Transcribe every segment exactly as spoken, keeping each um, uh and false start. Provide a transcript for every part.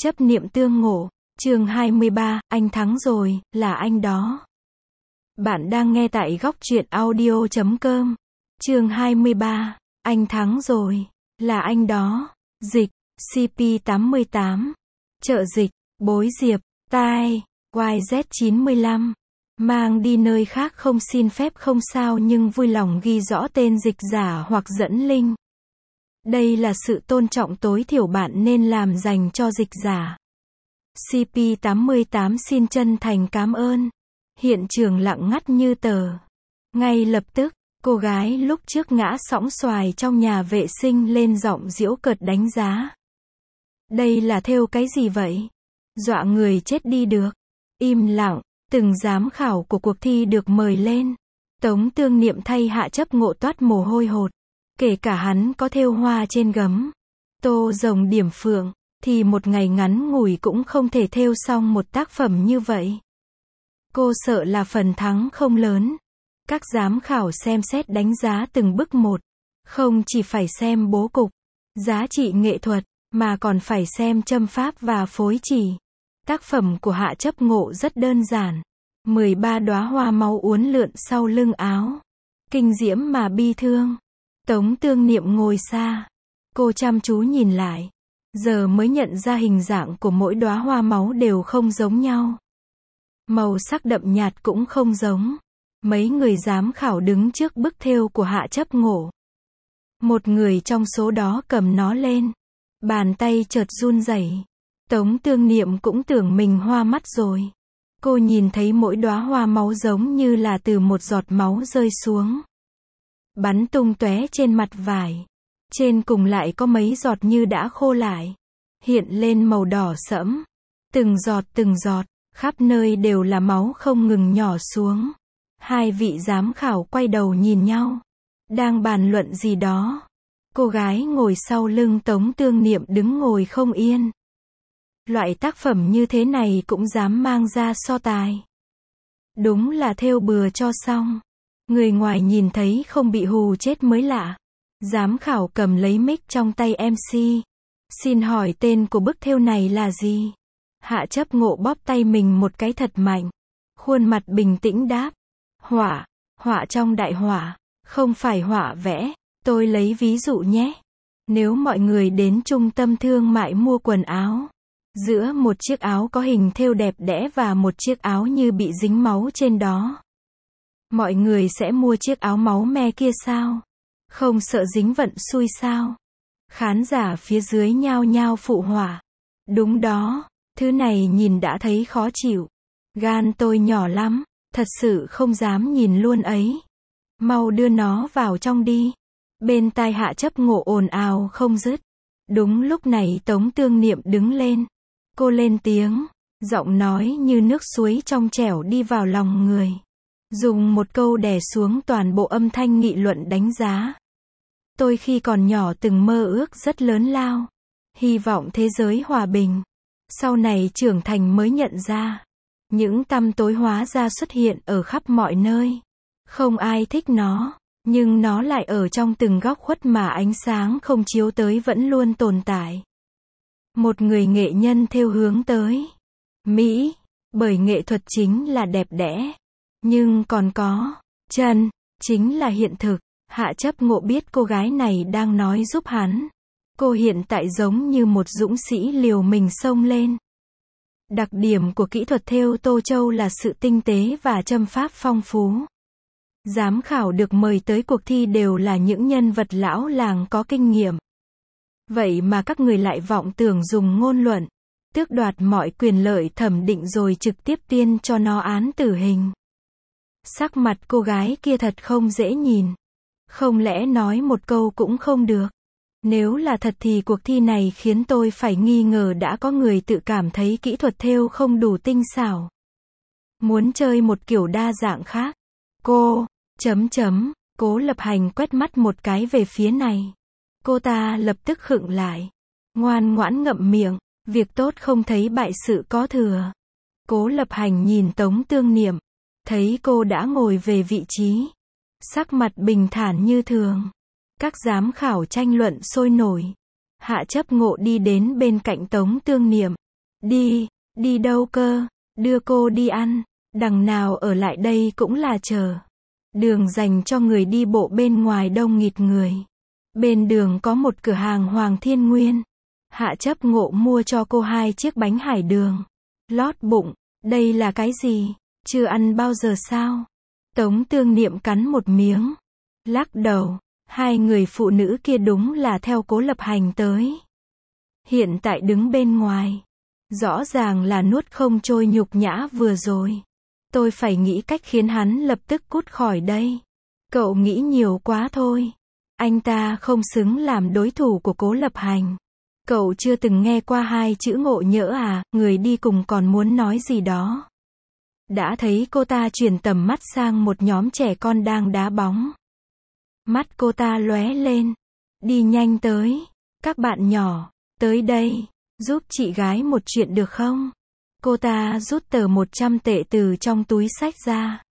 Chấp niệm tương ngộ, chương hai mươi ba, anh thắng rồi, là anh đó. Bạn đang nghe tại góc truyện audio chấm com. Chương hai mươi ba, anh thắng rồi, là anh đó. Dịch, xê pê tám mươi tám. Trợ dịch, Bối Diệp, tai, Y Z chín mươi lăm. Mang đi nơi khác không xin phép không sao nhưng vui lòng ghi rõ tên dịch giả hoặc dẫn link. Đây là sự tôn trọng tối thiểu bạn nên làm dành cho dịch giả. xê pê tám mươi tám xin chân thành cảm ơn. Hiện trường lặng ngắt như tờ. Ngay lập tức, cô gái lúc trước ngã sõng xoài trong nhà vệ sinh lên giọng giễu cợt đánh giá. Đây là thêu cái gì vậy? Dọa người chết đi được. Im lặng, từng giám khảo của cuộc thi được mời lên. Tống Tương Niệm thay Hạ Chấp Ngộ toát mồ hôi hột. Kể cả hắn có thêu hoa trên gấm, tô rồng điểm phượng, thì một ngày ngắn ngủi cũng không thể thêu xong một tác phẩm như vậy. Cô sợ là phần thắng không lớn. Các giám khảo xem xét đánh giá từng bức một. Không chỉ phải xem bố cục, giá trị nghệ thuật, mà còn phải xem châm pháp và phối chỉ. Tác phẩm của Hạ Chấp Ngộ rất đơn giản. mười ba đóa hoa máu uốn lượn sau lưng áo. Kinh diễm mà bi thương. Tống Tương Niệm ngồi xa. Cô chăm chú nhìn lại. Giờ mới nhận ra hình dạng của mỗi đóa hoa máu đều không giống nhau. Màu sắc đậm nhạt cũng không giống. Mấy người giám khảo đứng trước bức thêu của Hạ Chấp Ngộ. Một người trong số đó cầm nó lên. Bàn tay chợt run rẩy. Tống Tương Niệm cũng tưởng mình hoa mắt rồi. Cô nhìn thấy mỗi đóa hoa máu giống như là từ một giọt máu rơi xuống. Bắn tung tóe trên mặt vải. Trên cùng lại có mấy giọt như đã khô lại. Hiện lên màu đỏ sẫm. Từng giọt từng giọt, khắp nơi đều là máu không ngừng nhỏ xuống. Hai vị giám khảo quay đầu nhìn nhau. Đang bàn luận gì đó. Cô gái ngồi sau lưng Tống Tương Niệm đứng ngồi không yên. Loại tác phẩm như thế này cũng dám mang ra so tài. Đúng là thêu bừa cho xong. Người ngoài nhìn thấy không bị hù chết mới lạ. Giám khảo cầm lấy mic trong tay em xê. Xin hỏi tên của bức thêu này là gì? Hạ Chấp Ngộ bóp tay mình một cái thật mạnh. Khuôn mặt bình tĩnh đáp. Họa, họa trong đại họa, không phải họa vẽ. Tôi lấy ví dụ nhé. Nếu mọi người đến trung tâm thương mại mua quần áo. Giữa một chiếc áo có hình thêu đẹp đẽ và một chiếc áo như bị dính máu trên đó. Mọi người sẽ mua chiếc áo máu me kia sao? Không sợ dính vận xui sao? Khán giả phía dưới nhao nhao phụ họa. Đúng đó, thứ này nhìn đã thấy khó chịu. Gan tôi nhỏ lắm, thật sự không dám nhìn luôn ấy. Mau đưa nó vào trong đi. Bên tai Hạ Chấp Ngộ ồn ào không dứt. Đúng lúc này Tống Tương Niệm đứng lên. Cô lên tiếng, giọng nói như nước suối trong trẻo đi vào lòng người. Dùng một câu đè xuống toàn bộ âm thanh nghị luận đánh giá. Tôi khi còn nhỏ từng mơ ước rất lớn lao. Hy vọng thế giới hòa bình. Sau này trưởng thành mới nhận ra. Những tăm tối hóa ra xuất hiện ở khắp mọi nơi. Không ai thích nó. Nhưng nó lại ở trong từng góc khuất mà ánh sáng không chiếu tới vẫn luôn tồn tại. Một người nghệ nhân thêu hướng tới Mỹ, bởi nghệ thuật chính là đẹp đẽ. Nhưng còn có chân, chính là hiện thực. Hạ Chấp Ngộ biết cô gái này đang nói giúp hắn. Cô hiện tại giống như một dũng sĩ liều mình xông lên. Đặc điểm của kỹ thuật thêu Tô Châu là sự tinh tế và châm pháp phong phú. Giám khảo được mời tới cuộc thi đều là những nhân vật lão làng có kinh nghiệm. Vậy mà các người lại vọng tưởng dùng ngôn luận, tước đoạt mọi quyền lợi thẩm định rồi trực tiếp tuyên cho nó án tử hình. Sắc mặt cô gái kia thật không dễ nhìn. Không lẽ nói một câu cũng không được. Nếu là thật thì cuộc thi này khiến tôi phải nghi ngờ đã có người tự cảm thấy kỹ thuật thêu không đủ tinh xảo. Muốn chơi một kiểu đa dạng khác. Cô, chấm chấm, Cố Lập Hành quét mắt một cái về phía này. Cô ta lập tức khựng lại. Ngoan ngoãn ngậm miệng, việc tốt không thấy bại sự có thừa. Cố Lập Hành nhìn Tống Tương Niệm. Thấy cô đã ngồi về vị trí. Sắc mặt bình thản như thường. Các giám khảo tranh luận sôi nổi. Hạ Chấp Ngộ đi đến bên cạnh Tống Tương Niệm. Đi, đi đâu cơ, đưa cô đi ăn, đằng nào ở lại đây cũng là chờ. Đường dành cho người đi bộ bên ngoài đông nghịt người. Bên đường có một cửa hàng Hoàng Thiên Nguyên. Hạ Chấp Ngộ mua cho cô hai chiếc bánh hải đường. Lót bụng, đây là cái gì? Chưa ăn bao giờ sao? Tống Tương Niệm cắn một miếng. Lắc đầu, hai người phụ nữ kia đúng là theo Cố Lập Hành tới. Hiện tại đứng bên ngoài. Rõ ràng là nuốt không trôi nhục nhã vừa rồi. Tôi phải nghĩ cách khiến hắn lập tức cút khỏi đây. Cậu nghĩ nhiều quá thôi. Anh ta không xứng làm đối thủ của Cố Lập Hành. Cậu chưa từng nghe qua hai chữ ngộ nhỡ à, người đi cùng còn muốn nói gì đó. Đã thấy cô ta chuyển tầm mắt sang một nhóm trẻ con đang đá bóng. Mắt cô ta lóe lên. Đi nhanh tới. Các bạn nhỏ, tới đây, giúp chị gái một chuyện được không? Cô ta rút tờ một trăm tệ từ trong túi xách ra.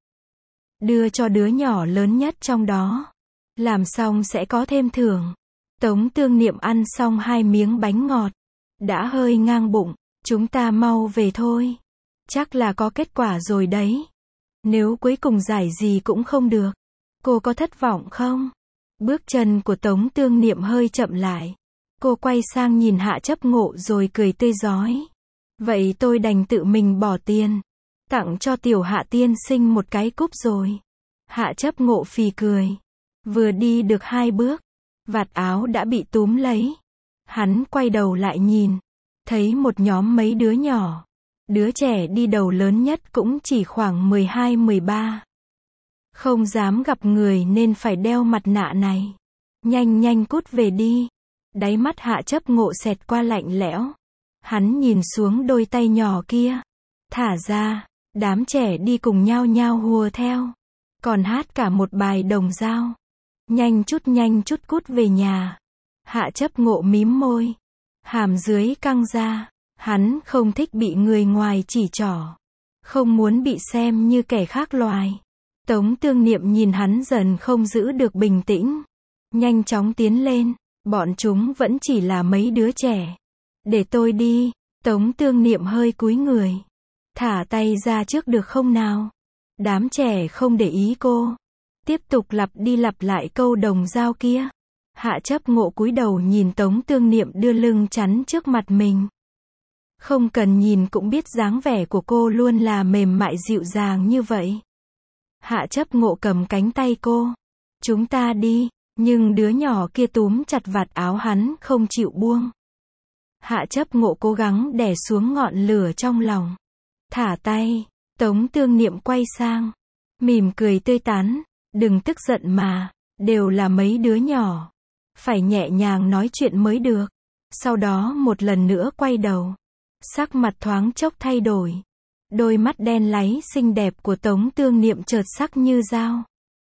Đưa cho đứa nhỏ lớn nhất trong đó. Làm xong sẽ có thêm thưởng. Tống Tương Niệm ăn xong hai miếng bánh ngọt. Đã hơi ngang bụng. Chúng ta mau về thôi. Chắc là có kết quả rồi đấy. Nếu cuối cùng giải gì cũng không được. Cô có thất vọng không? Bước chân của Tống Tương Niệm hơi chậm lại. Cô quay sang nhìn Hạ Chấp Ngộ rồi cười tươi rói. Vậy tôi đành tự mình bỏ tiền. Tặng cho tiểu Hạ tiên sinh một cái cúp rồi. Hạ Chấp Ngộ phì cười. Vừa đi được hai bước. Vạt áo đã bị túm lấy. Hắn quay đầu lại nhìn. Thấy một nhóm mấy đứa nhỏ. Đứa trẻ đi đầu lớn nhất cũng chỉ khoảng mười hai mười ba. Không dám gặp người nên phải đeo mặt nạ này. Nhanh nhanh cút về đi. Đáy mắt Hạ Chấp Ngộ xẹt qua lạnh lẽo. Hắn nhìn xuống đôi tay nhỏ kia. Thả ra. Đám trẻ đi cùng nhau nhao hùa theo. Còn hát cả một bài đồng dao. Nhanh chút nhanh chút cút về nhà. Hạ Chấp Ngộ mím môi. Hàm dưới căng ra. Hắn không thích bị người ngoài chỉ trỏ. Không muốn bị xem như kẻ khác loài. Tống Tương Niệm nhìn hắn dần không giữ được bình tĩnh. Nhanh chóng tiến lên. Bọn chúng vẫn chỉ là mấy đứa trẻ. Để tôi đi. Tống Tương Niệm hơi cúi người. Thả tay ra trước được không nào? Đám trẻ không để ý cô. Tiếp tục lặp đi lặp lại câu đồng dao kia. Hạ Chấp Ngộ cúi đầu nhìn Tống Tương Niệm đưa lưng chắn trước mặt mình. Không cần nhìn cũng biết dáng vẻ của cô luôn là mềm mại dịu dàng như vậy. Hạ Chấp Ngộ cầm cánh tay cô. Chúng ta đi. Nhưng đứa nhỏ kia túm chặt vạt áo hắn không chịu buông. Hạ Chấp Ngộ cố gắng đè xuống ngọn lửa trong lòng. Thả tay. Tống Tương Niệm quay sang. Mỉm cười tươi tắn. Đừng tức giận mà. Đều là mấy đứa nhỏ. Phải nhẹ nhàng nói chuyện mới được. Sau đó một lần nữa quay đầu. Sắc mặt thoáng chốc thay đổi. Đôi mắt đen láy xinh đẹp của Tống Tương Niệm chợt sắc như dao.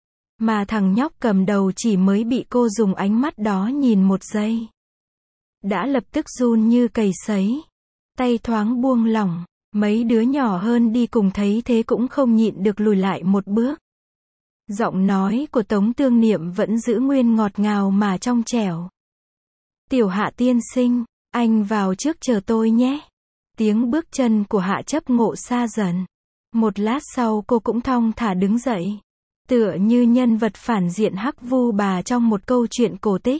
Mà thằng nhóc cầm đầu chỉ mới bị cô dùng ánh mắt đó nhìn một giây. Đã lập tức run như cầy sấy. Tay thoáng buông lỏng. Mấy đứa nhỏ hơn đi cùng thấy thế cũng không nhịn được lùi lại một bước. Giọng nói của Tống Tương Niệm vẫn giữ nguyên ngọt ngào mà trong trẻo. Tiểu Hạ tiên sinh, anh vào trước chờ tôi nhé. Tiếng bước chân của Hạ Chấp Ngộ xa dần. Một lát sau cô cũng thong thả đứng dậy. Tựa như nhân vật phản diện Hắc Vu Bà trong một câu chuyện cổ tích.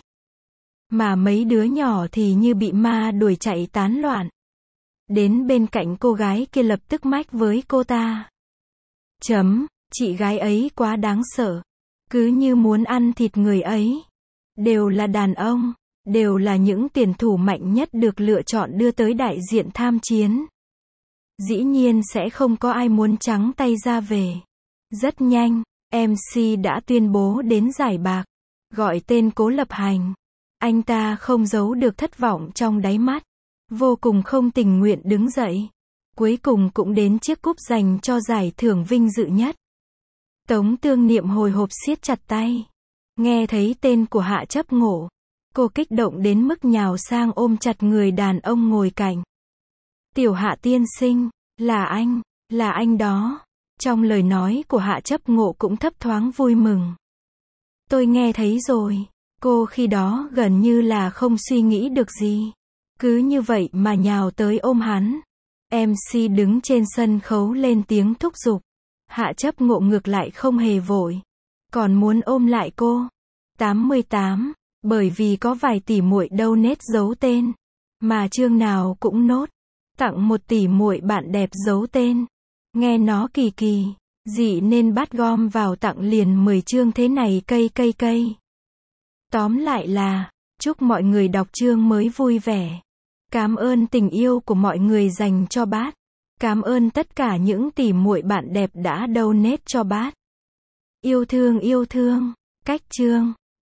Mà mấy đứa nhỏ thì như bị ma đuổi chạy tán loạn. Đến bên cạnh cô gái kia lập tức mách với cô ta. Chấm, chị gái ấy quá đáng sợ. Cứ như muốn ăn thịt người ấy. Đều là đàn ông. Đều là những tuyển thủ mạnh nhất được lựa chọn đưa tới đại diện tham chiến. Dĩ nhiên sẽ không có ai muốn trắng tay ra về. Rất nhanh, em xê đã tuyên bố đến giải bạc. Gọi tên Cố Lập Hành. Anh ta không giấu được thất vọng trong đáy mắt. Vô cùng không tình nguyện đứng dậy. Cuối cùng cũng đến chiếc cúp dành cho giải thưởng vinh dự nhất. Tống Tương Niệm hồi hộp siết chặt tay. Nghe thấy tên của Hạ Chấp Ngộ. Cô kích động đến mức nhào sang ôm chặt người đàn ông ngồi cạnh. Tiểu Hạ tiên sinh, là anh, là anh đó. Trong lời nói của Hạ Chấp Ngộ cũng thấp thoáng vui mừng. Tôi nghe thấy rồi. Cô khi đó gần như là không suy nghĩ được gì. Cứ như vậy mà nhào tới ôm hắn. em xê đứng trên sân khấu lên tiếng thúc giục. Hạ chấp ngộ ngược lại không hề vội. Còn muốn ôm lại cô. tám mươi tám. Bởi vì có vài tỷ muội donate giấu tên. Mà chương nào cũng nốt. Tặng một tỷ muội bạn đẹp giấu tên. Nghe nó kỳ kỳ. Dị nên bắt gom vào tặng liền mười chương thế này cây cây cây. Tóm lại là, chúc mọi người đọc chương mới vui vẻ. Cảm ơn tình yêu của mọi người dành cho bát. Cảm ơn tất cả những tỷ muội bạn đẹp đã donate cho bát. Yêu thương yêu thương. Cách chương.